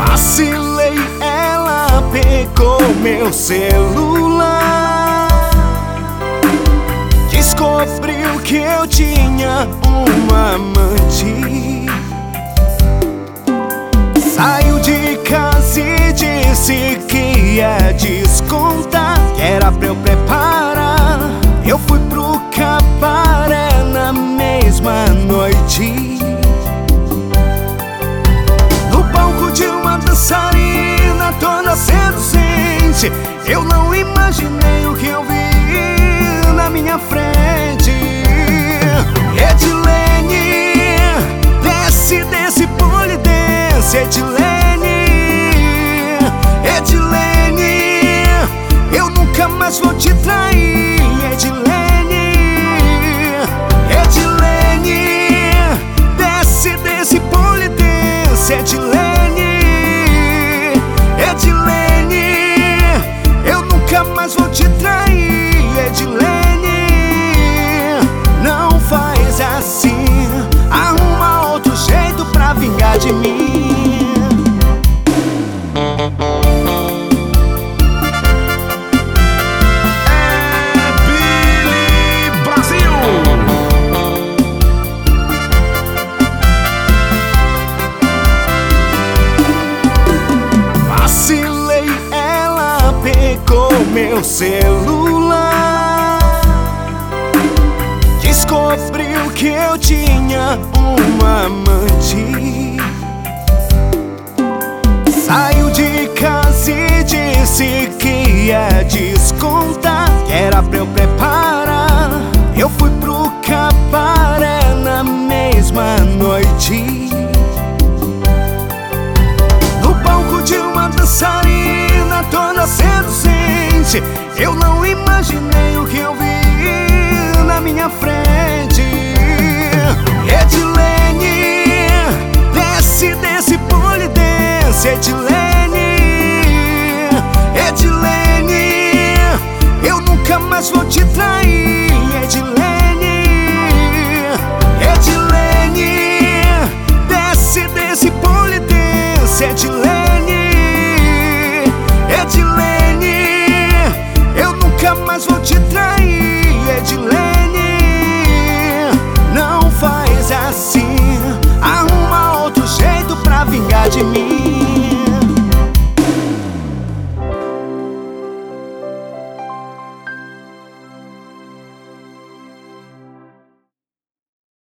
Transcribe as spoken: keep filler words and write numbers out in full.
Vacilei, ela pegou meu celular, descobriu que eu tinha uma amante. Saiu de casa e disse que ia descontar, que era pra eu preparar. Eu fui pro cabaré na mesma noite. No palco de uma dançarina toda seduzente, eu não imaginei o que eu vi na minha frente. Edilene, desce desse polidense. Edilene, Edilene, eu nunca mais vou te trair. Edilene, Edilene, desce desse polidense. Edilene, Edilene, eu nunca mais vou te trair. Edilene, não faz assim, arruma outro jeito pra vingar de mim. Pegou meu celular, descobriu que eu tinha uma amante. Saiu de casa e disse que ia descontar, que era pra eu preparar. Eu fui pro cabaré na mesma noite. No palco de uma dançarina toda seduzente, eu não imaginei o que eu vi na minha frente. Edilene, desce desse polidense. Edilene, Edilene, eu nunca mais vou te trair. Edilene, Edilene, desce desse polidense. Edilene, Edilene, eu nunca mais vou te trair. Edilene, não faz assim, arruma outro jeito pra vingar de mim.